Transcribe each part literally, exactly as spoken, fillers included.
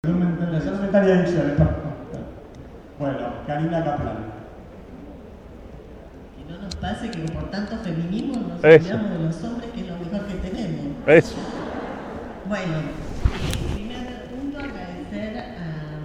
La secretaria de Dicciones. Bueno, Karina Kaplan. Que no nos pase que por tanto feminismo nos olvidamos de los hombres, que es lo mejor que tenemos. Eso. Bueno, eh, primer punto, agradecer a,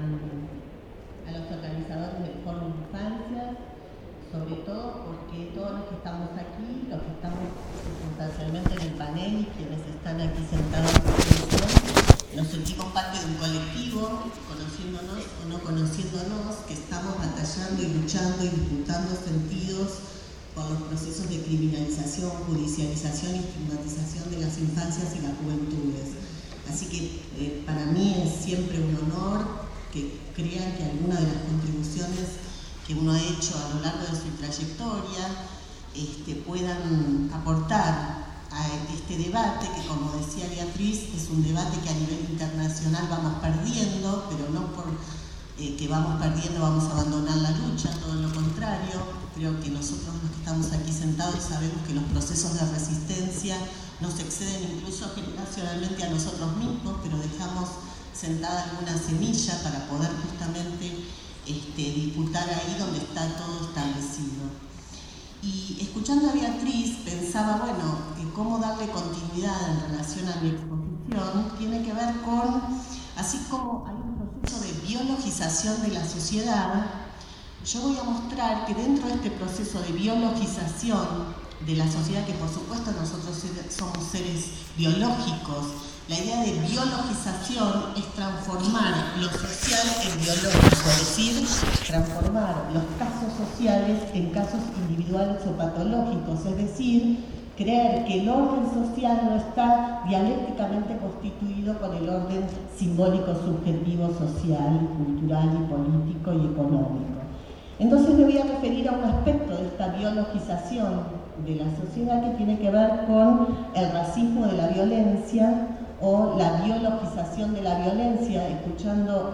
a los organizadores del Foro Infancia, sobre todo porque todos los que estamos aquí, los que estamos sustancialmente en el panel y quienes están aquí sentados en la comisión, nos sentimos parte de un colectivo, conociéndonos o no conociéndonos, que estamos batallando y luchando y disputando sentidos por los procesos de criminalización, judicialización y estigmatización de las infancias y las juventudes. Así que eh, para mí es siempre un honor que crean que alguna de las contribuciones que uno ha hecho a lo largo de su trayectoria este, puedan aportar a este debate, que como decía Beatriz, es un debate que a nivel internacional vamos perdiendo, pero no por eh, que vamos perdiendo vamos a abandonar la lucha, todo lo contrario. Creo que nosotros los que estamos aquí sentados sabemos que los procesos de resistencia nos exceden incluso generacionalmente a nosotros mismos, pero dejamos sentada alguna semilla para poder justamente este, disputar ahí donde está todo establecido. Y escuchando a Beatriz pensaba, bueno, eh, cómo darle continuidad en relación a mi exposición tiene que ver con, así como hay un proceso de biologización de la sociedad, yo voy a mostrar que dentro de este proceso de biologización de la sociedad, que por supuesto nosotros somos seres biológicos, la idea de biologización es transformar lo social en biológico, es decir, transformar los casos sociales en casos individuales o patológicos, es decir, creer que el orden social no está dialécticamente constituido con el orden simbólico, subjetivo, social, cultural y político y económico. Entonces me voy a referir a un aspecto de esta biologización de la sociedad que tiene que ver con el racismo de la violencia o la biologización de la violencia. Escuchando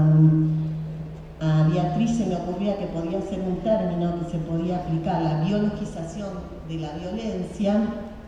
a, a Beatriz se me ocurría que podía ser un término que se podía aplicar, la biologización de la violencia,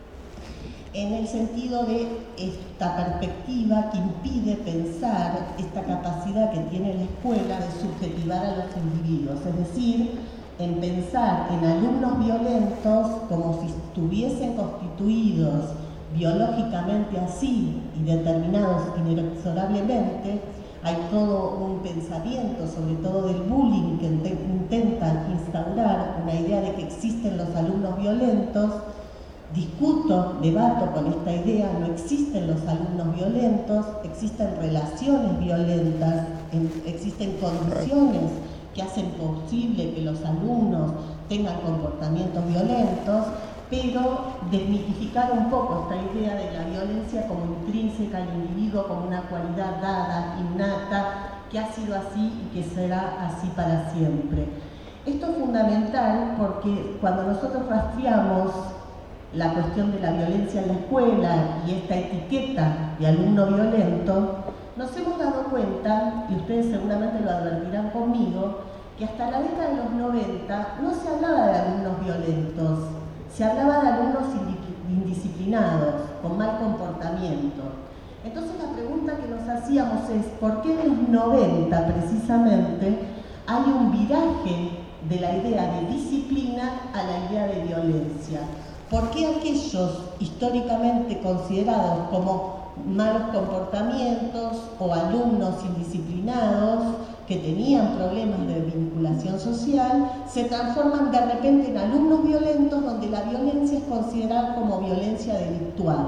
en el sentido de esta perspectiva que impide pensar esta capacidad que tiene la escuela de subjetivar a los individuos, es decir, en pensar en alumnos violentos como si estuviesen constituidos biológicamente así y determinados inexorablemente. Hay todo un pensamiento, sobre todo del bullying, que intenta instaurar una idea de que existen los alumnos violentos. Discuto, debato con esta idea, no existen los alumnos violentos, existen relaciones violentas, existen condiciones que hacen posible que los alumnos tengan comportamientos violentos, pero desmitificar un poco esta idea de la violencia como intrínseca al individuo, como una cualidad dada, innata, que ha sido así y que será así para siempre. Esto es fundamental porque cuando nosotros rastreamos la cuestión de la violencia en la escuela y esta etiqueta de alumno violento, nos hemos dado cuenta, y ustedes seguramente lo advertirán conmigo, que hasta la década de los noventa no se hablaba de alumnos violentos, se hablaba de alumnos indisciplinados, con mal comportamiento. Entonces la pregunta que nos hacíamos es, ¿por qué en los noventa precisamente hay un viraje de la idea de disciplina a la idea de violencia? ¿Por qué aquellos históricamente considerados como malos comportamientos o alumnos indisciplinados que tenían problemas de vinculación social se transforman de repente en alumnos violentos, donde la violencia es considerada como violencia delictual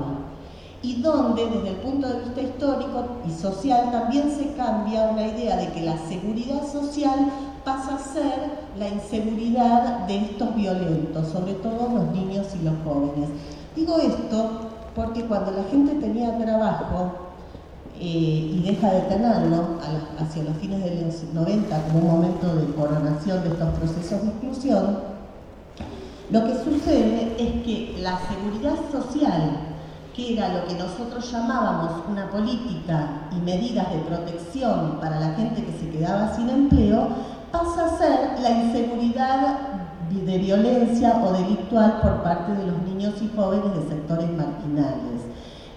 y donde desde el punto de vista histórico y social también se cambia una idea de que la seguridad social pasa a ser la inseguridad de estos violentos, sobre todo los niños y los jóvenes. Digo esto porque cuando la gente tenía trabajo eh, y deja de tenerlo a la, hacia los fines de los noventa, como un momento de coronación de estos procesos de exclusión, lo que sucede es que la seguridad social, que era lo que nosotros llamábamos una política y medidas de protección para la gente que se quedaba sin empleo, pasa a ser la inseguridad de violencia o delictual por parte de los niños y jóvenes de sectores marginales.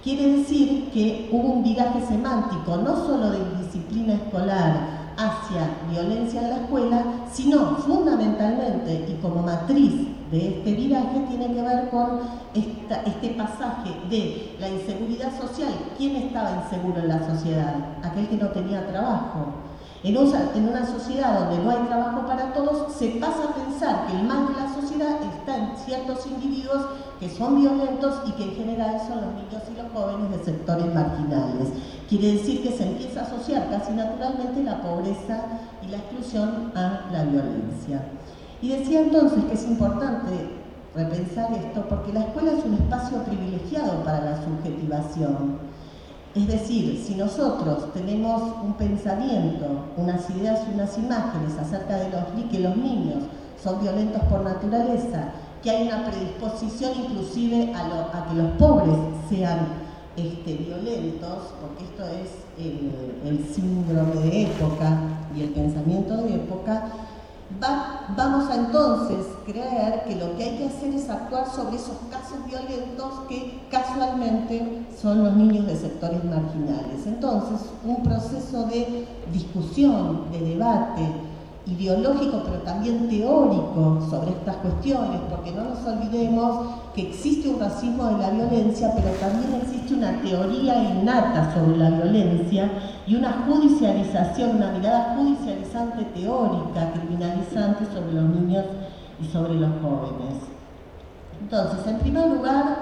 Quiere decir que hubo un viraje semántico, no solo de indisciplina escolar hacia violencia en la escuela, sino fundamentalmente y como matriz de este viraje tiene que ver con esta, este pasaje de la inseguridad social. ¿Quién estaba inseguro en la sociedad? Aquel que no tenía trabajo. En una, en una sociedad donde no hay trabajo para todos, se pasa a pensar que el mal de la sociedad está en ciertos individuos que son violentos y que en general son los niños y los jóvenes de sectores marginales. Quiere decir que se empieza a asociar casi naturalmente la pobreza y la exclusión a la violencia. Y decía entonces que es importante repensar esto porque la escuela es un espacio privilegiado para la subjetivación. Es decir, si nosotros tenemos un pensamiento, unas ideas y unas imágenes acerca de los, que los niños son violentos por naturaleza, que hay una predisposición inclusive a, lo, a que los pobres sean este, violentos, porque esto es el, el síndrome de época y el pensamiento de época, Va, vamos a entonces creer que lo que hay que hacer es actuar sobre esos casos violentos que casualmente son los niños de sectores marginales. Entonces, un proceso de discusión, de debate ideológico, pero también teórico sobre estas cuestiones, porque no nos olvidemos que existe un racismo de la violencia, pero también existe una teoría innata sobre la violencia y una judicialización, una mirada judicializante teórica, criminalizante sobre los niños y sobre los jóvenes. Entonces, en primer lugar,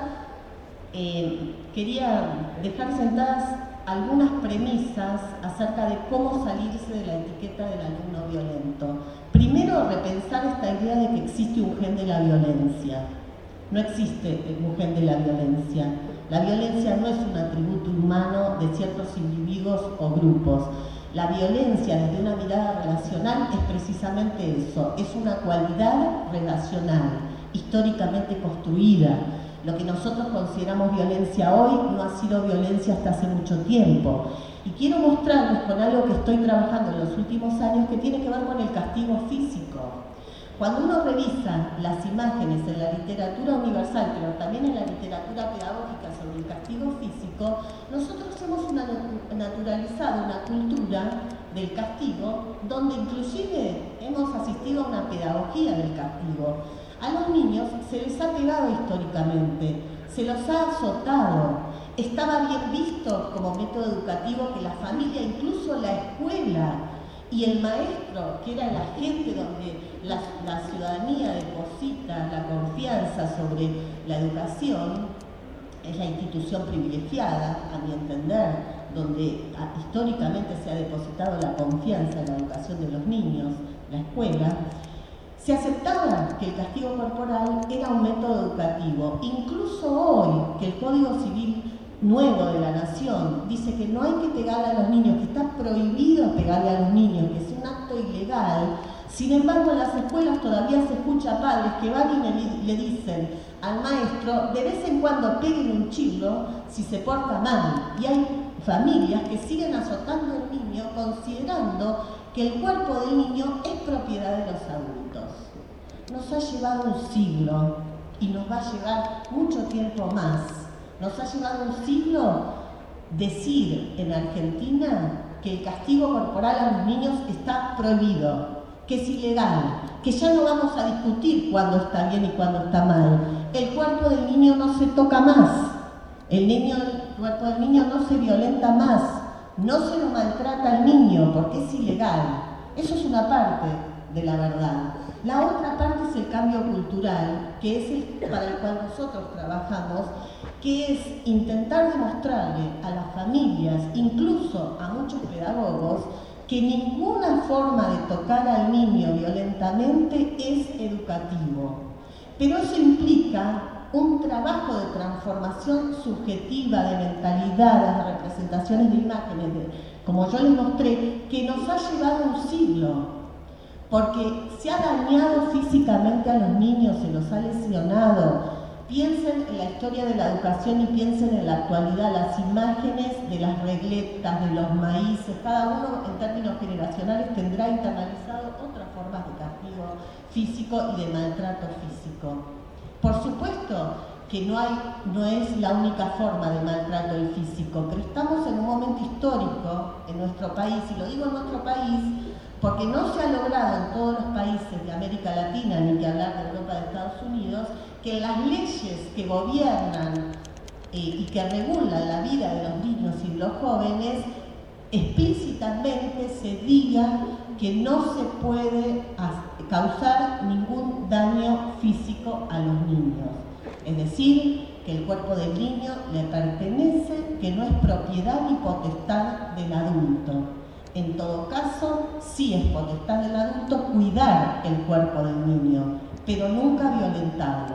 eh, quería dejar sentadas algunas premisas acerca de cómo salirse de la etiqueta del alumno violento. Primero, repensar esta idea de que existe un gen de la violencia. No existe un gen de la violencia. La violencia no es un atributo humano de ciertos individuos o grupos. La violencia desde una mirada relacional es precisamente eso, es una cualidad relacional, históricamente construida. Lo que nosotros consideramos violencia hoy no ha sido violencia hasta hace mucho tiempo. Y quiero mostrarles con algo que estoy trabajando en los últimos años que tiene que ver con el castigo físico. Cuando uno revisa las imágenes en la literatura universal, pero también en la literatura pedagógica sobre el castigo físico, nosotros hemos una, naturalizado una cultura del castigo donde inclusive hemos asistido a una pedagogía del castigo. A los niños se les ha pegado históricamente, se los ha azotado. Estaba bien visto como método educativo que la familia, incluso la escuela y el maestro, que era la gente donde la, la ciudadanía deposita la confianza sobre la educación, es la institución privilegiada, a mi entender, donde a, históricamente se ha depositado la confianza en la educación de los niños, la escuela. Se aceptaba que el castigo corporal era un método educativo. Incluso hoy, que el Código Civil nuevo de la Nación dice que no hay que pegarle a los niños, que está prohibido pegarle a los niños, que es un acto ilegal. Sin embargo, en las escuelas todavía se escucha a padres que van y le, le dicen al maestro, de vez en cuando peguen un chilo si se porta mal. Y hay familias que siguen azotando al niño considerando que el cuerpo del niño es propiedad de los adultos. Nos ha llevado un siglo y nos va a llevar mucho tiempo más. Nos ha llevado un siglo decir en Argentina que el castigo corporal a los niños está prohibido, que es ilegal, que ya no vamos a discutir cuándo está bien y cuándo está mal. El cuerpo del niño no se toca más, el, niño, el cuerpo del niño no se violenta más, no se lo maltrata al niño porque es ilegal. Eso es una parte de la verdad. La otra parte es el cambio cultural, que es el para el cual nosotros trabajamos, que es intentar demostrarle a las familias, incluso a muchos pedagogos, que ninguna forma de tocar al niño violentamente es educativo. Pero eso implica un trabajo de transformación subjetiva, de mentalidades, de representaciones de imágenes, de, como yo les mostré, que nos ha llevado un siglo. Porque se ha dañado físicamente a los niños, se los ha lesionado. Piensen en la historia de la educación y piensen en la actualidad, las imágenes de las regletas, de los maíces. Cada uno en términos generacionales tendrá internalizado otras formas de castigo físico y de maltrato físico. Por supuesto que no, hay, no es la única forma de maltrato del físico, pero estamos en un momento histórico en nuestro país, y lo digo en nuestro país porque no se ha logrado en todos los países de América Latina, ni que hablar de Europa, de Estados Unidos, que las leyes que gobiernan eh, y que regulan la vida de los niños y de los jóvenes explícitamente se diga que no se puede causar ningún daño físico a los niños. Es decir, que el cuerpo del niño le pertenece, que no es propiedad ni potestad del adulto. En todo caso, sí es potestad del adulto cuidar el cuerpo del niño, pero nunca violentarlo.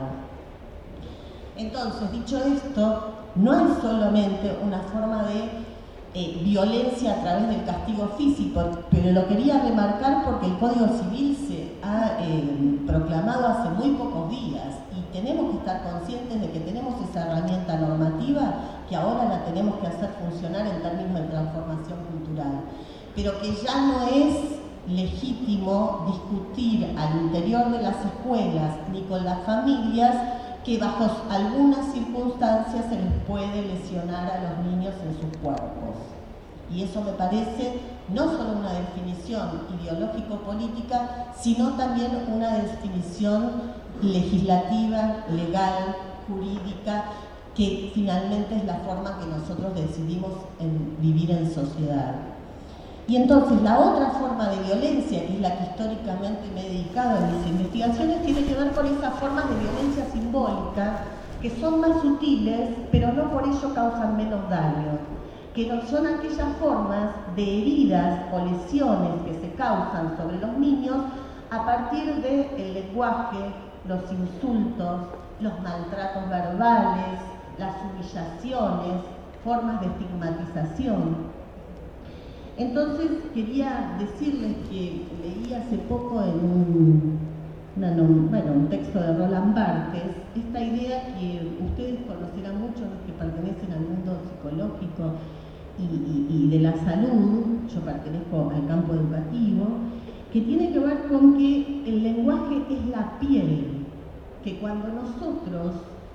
Entonces, dicho esto, no es solamente una forma de eh, violencia a través del castigo físico, pero lo quería remarcar porque el Código Civil se ha eh, proclamado hace muy pocos días y tenemos que estar conscientes de que tenemos esa herramienta normativa que ahora la tenemos que hacer funcionar en términos de transformación cultural, pero que ya no es legítimo discutir al interior de las escuelas ni con las familias que bajo algunas circunstancias se les puede lesionar a los niños en sus cuerpos. Y eso me parece no solo una definición ideológico-política, sino también una definición legislativa, legal, jurídica, que finalmente es la forma que nosotros decidimos en vivir en sociedad. Y entonces la otra forma de violencia, que es la que históricamente me he dedicado en mis investigaciones, tiene que ver con esas formas de violencia simbólica que son más sutiles, pero no por ello causan menos daño, que no son aquellas formas de heridas o lesiones que se causan sobre los niños a partir del lenguaje, los insultos, los maltratos verbales, las humillaciones, formas de estigmatización. Entonces quería decirles que leí hace poco en un, una, bueno, un texto de Roland Barthes esta idea que ustedes conocerán mucho los que pertenecen al mundo psicológico y, y, y de la salud. Yo pertenezco al campo educativo, que tiene que ver con que el lenguaje es la piel, que cuando nosotros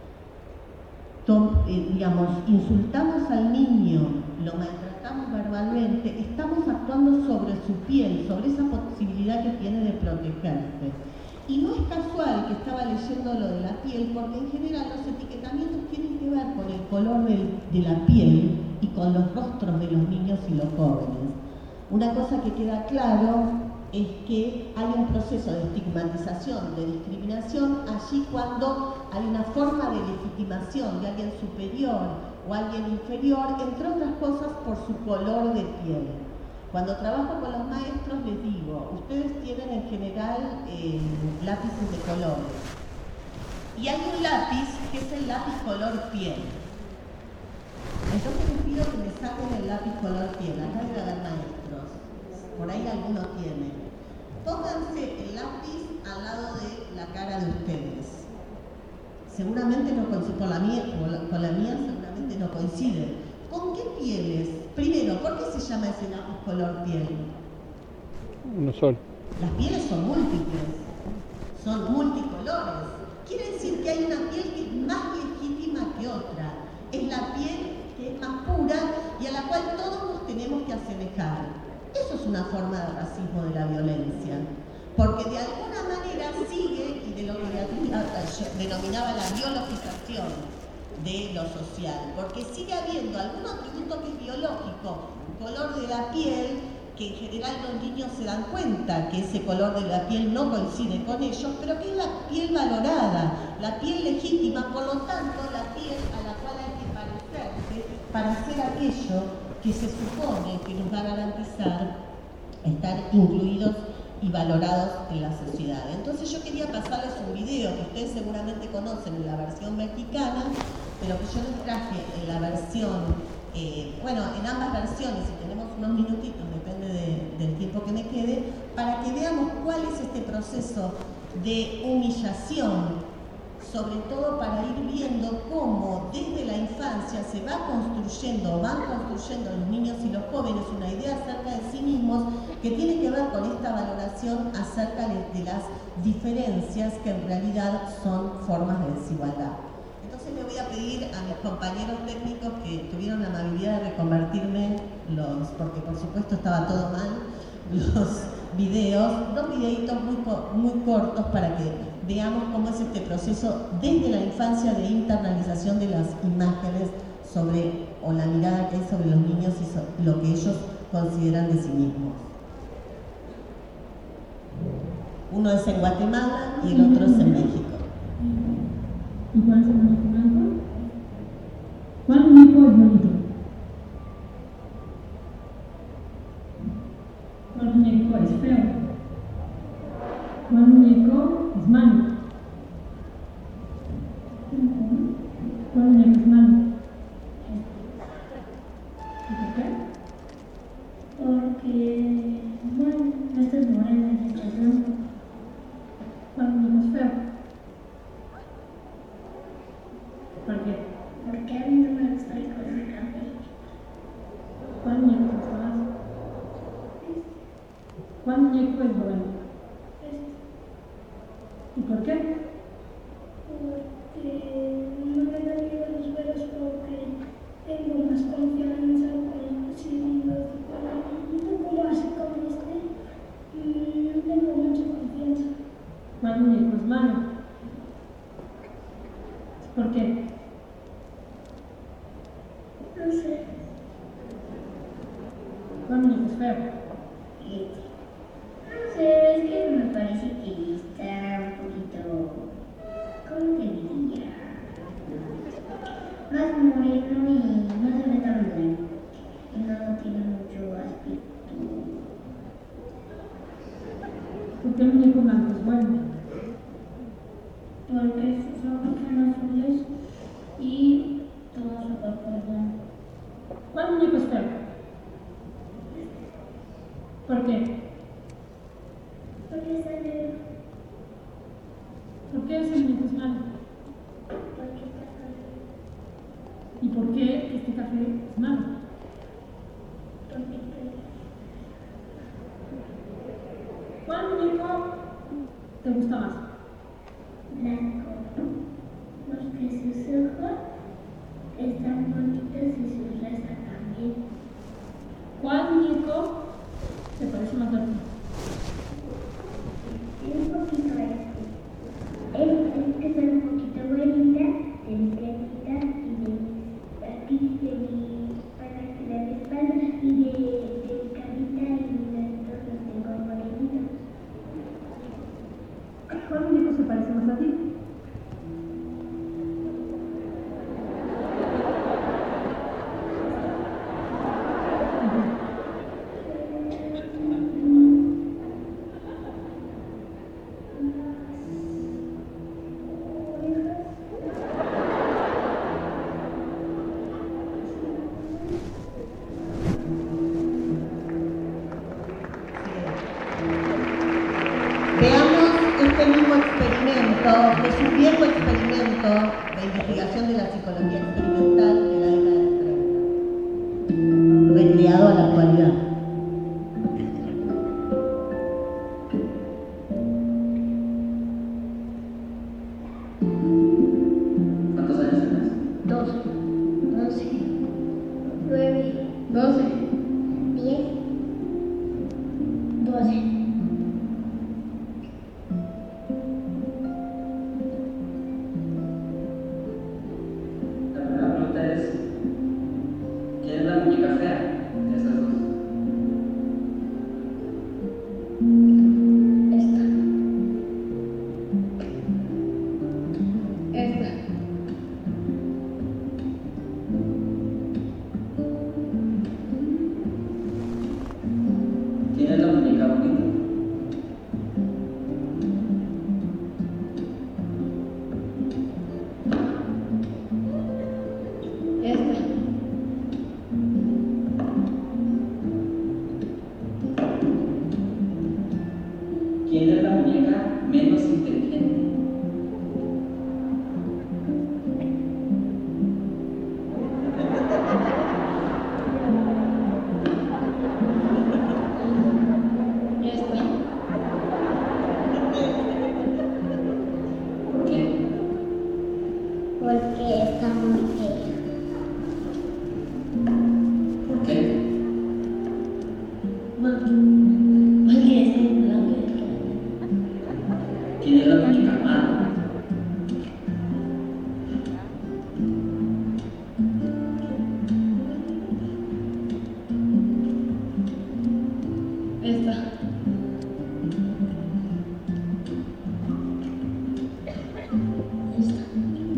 eh, digamos, insultamos al niño, lo maltratamos verbalmente, estamos actuando sobre su piel, sobre esa posibilidad que tiene de protegerse. Y no es casual que estaba leyendo lo de la piel, porque en general los etiquetamientos tienen que ver con el color del, de la piel y con los rostros de los niños y los jóvenes. Una cosa que queda claro es que hay un proceso de estigmatización, de discriminación, allí cuando hay una forma de legitimación de alguien superior o alguien inferior, entre otras cosas por su color de piel. Cuando trabajo con los maestros les digo, ustedes tienen en general eh, lápices de colores, y hay un lápiz que es el lápiz color piel. Entonces les pido que me saquen el lápiz color piel, acá debe haber maestros, por ahí algunos tienen. Pónganse el lápiz al lado de la cara de ustedes. Seguramente no coincide, con la mía, con la mía seguramente no coincide. ¿Con qué pieles? Primero, ¿por qué se llama ese lápiz color piel? Uno solo. Las pieles son múltiples, son multicolores. Quiere decir que hay una piel que es más legítima que otra. Es la piel que es más pura y a la cual todos nos tenemos que asemejar. Eso es una forma de racismo de la violencia, porque de alguna manera sigue, y de lo que Beatriz denominaba la biologización de lo social, porque sigue habiendo algún atributo que es biológico, color de la piel, que en general los niños se dan cuenta que ese color de la piel no coincide con ellos, pero que es la piel valorada, la piel legítima, por lo tanto la piel a la cual hay que parecerse para hacer aquello que se supone que nos va a garantizar estar incluidos y valorados en la sociedad. Entonces yo quería pasarles un video que ustedes seguramente conocen en la versión mexicana, pero que yo les traje en la versión, eh, bueno, en ambas versiones, si tenemos unos minutitos, depende de, del tiempo que me quede, para que veamos cuál es este proceso de humillación, sobre todo para ir viendo cómo desde la infancia se va construyendo, van construyendo los niños y los jóvenes una idea acerca de sí mismos que tiene que ver con esta valoración acerca de las diferencias que en realidad son formas de desigualdad. Entonces me voy a pedir a mis compañeros técnicos que tuvieron la amabilidad de reconvertirme los, porque por supuesto estaba todo mal, los videos, dos videitos muy, muy cortos para que veamos cómo es este proceso desde la infancia de internalización de las imágenes sobre, o la mirada que hay sobre los niños y so, lo que ellos consideran de sí mismos. Uno es en Guatemala y el otro es en México. ¿Y cuál es el muñeco blanco? ¿Cuál muñeco es bonito? ¿Cuál muñeco es feo? ¿Cuál muñeco es malo? ¿Cuál muñeco es malo? ¿Y por qué? Porque, bueno, este es moreno y este es blanco. ¿Cuál muñeco es feo? ¿Por qué? Porque a mí no me gusta el color café. ¿Cuál muñeco te gusta más? ¿Cuál muñeco es bueno? ¿Y por qué? Porque no me da miedo los veros porque tengo más confianza con si los un poco más como este, no tengo mucha confianza. ¿Cuál muñeco es malo? ¿Por qué? No sé. ¿Cuál muñeco es feo? No sé, es que me parece que está un poquito, ¿cómo te diría? Más moreno y no se ve tan blanco. Y no tiene mucho aspecto. ¿Por qué el muñeco blanco es bueno? Porque sus ojos son azules y todo su cuerpo es blanco. ¿Cuál muñeco es feo? ¿Por qué? Porque está negro. ¿Por qué ese muñeco es malo? Porque está café. ¿Y por qué este café es malo? Porque está ¿Cuál muñeco te gusta más? blanco. Porque sus ojos están bonitos y su raza también. ¿Cuál muñeco te parece más bonito? Un poquito este. Es que son un poquito güerita, delicadita y de aquí de mi para que la espalda y de, de carita y mis deditos los tengo morenitos. ¿Cuál muñeco se parece más a ti? Veamos este mismo experimento, que es un viejo experimento de investigación de la psicología experimental de la década del treinta, recreado a la actualidad. ¿Cuántos años tienes? Dos, once, nueve, doce. diez, doce. La primera pregunta es, ¿quién es la muñeca fea de esas dos? Esta. Esta. ¿Quién es la muñeca bonita? Esta. ¿Quién es la muñeca menos inteligente? Esta. Esta.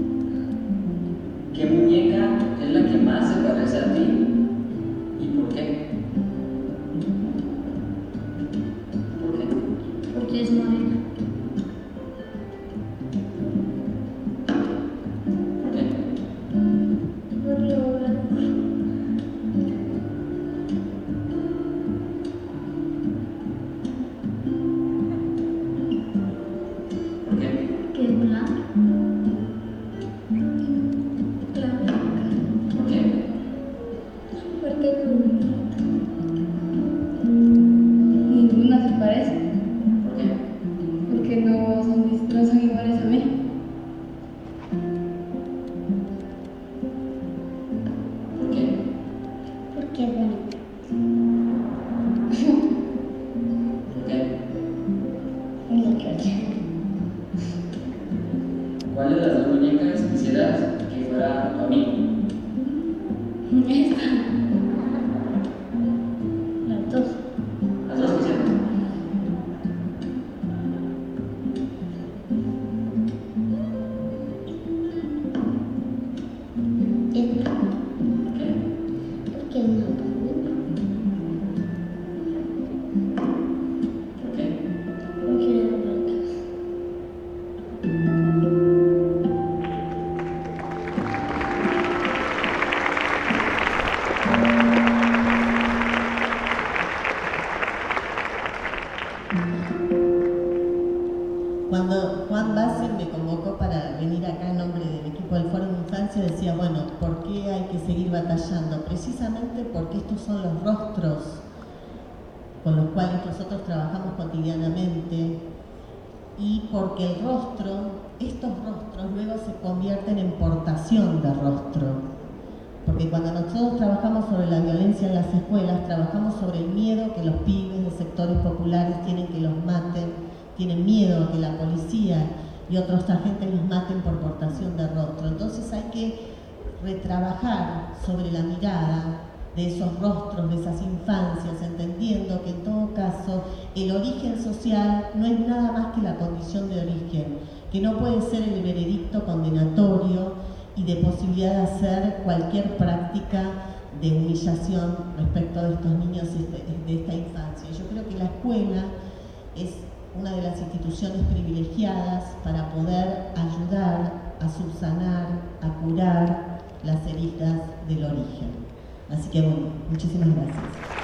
¿Qué muñeca es la que más se parece a ti y por qué? ¿Por qué? Porque es morena. ¿Por qué? Por lo blanco. ¿Por qué? Que es blanco. Blanca. ¿Por qué? Porque ninguna se parece. ¿Por qué? Porque no son, dis- no son iguales a mí. ¿Por qué? Porque es bonita. ¿Por qué? No creo. ¿Cuál de las dos muñecas quisieras que fuera tu amigo? Esta. Las dos. Las dos quisieras. Esta. ¿Por qué? Porque es más bonita. ¿Por qué? Porque es blanca. Cuando Juan Bassi me convocó para venir acá en nombre del equipo del Foro de Infancia, decía, bueno, ¿por qué hay que seguir batallando? Precisamente porque estos son los rostros con los cuales nosotros trabajamos cotidianamente y porque el rostro, estos rostros luego se convierten en portación de rostro. Porque cuando nosotros trabajamos sobre la violencia en las escuelas, trabajamos sobre el miedo que los pibes de sectores populares tienen que los maten, tienen miedo a que la policía y otros agentes los maten por portación de rostro. Entonces hay que retrabajar sobre la mirada de esos rostros, de esas infancias, entendiendo que en todo caso el origen social no es nada más que la condición de origen, que no puede ser el veredicto condenatorio y de posibilidad de hacer cualquier práctica de humillación respecto de estos niños y de esta infancia. Yo creo que la escuela es una de las instituciones privilegiadas para poder ayudar a subsanar, a curar las heridas del origen. Así que bueno, muchísimas gracias.